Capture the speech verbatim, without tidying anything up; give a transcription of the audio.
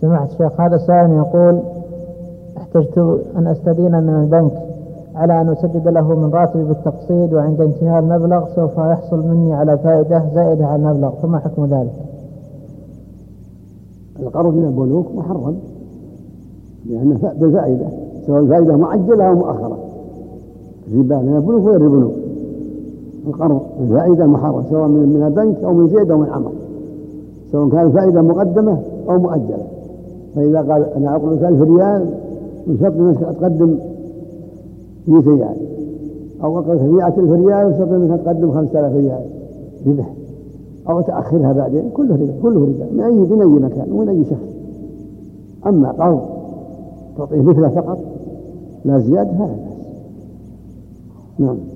سماحة الشيخ، هذا سائل يقول: احتجت أن أستدين من البنك على أن أسدد له من راتبي بالتقسيط، وعند انتهاء المبلغ سوف يحصل مني على فائدة زائدة على المبلغ، فما حكم ذلك؟ القرض من البنوك محرم لأنه بالفائدة، سواء الفائدة معجلة أو مؤخرة. الربا من البنوك وغير البنوك، القرض الفائدة محرم سواء من البنك أو من زيد أو من عمر، سواء كان الفائدة مقدمة أو مؤجلة. فإذا قال أنا أقول لك ألف ريال من شرط أنك تقدم مئة ريال، أو أقول لك مئة ألف ريال من شرط أنك تقدم خمسة آلاف ريال ربح، أو تأخرها بعدين، كله ربا، كله ربا من أي من أي مكان ومن أي شخص. أما قرض تعطيه مثله فقط لا زيادة فلا بأس. نعم.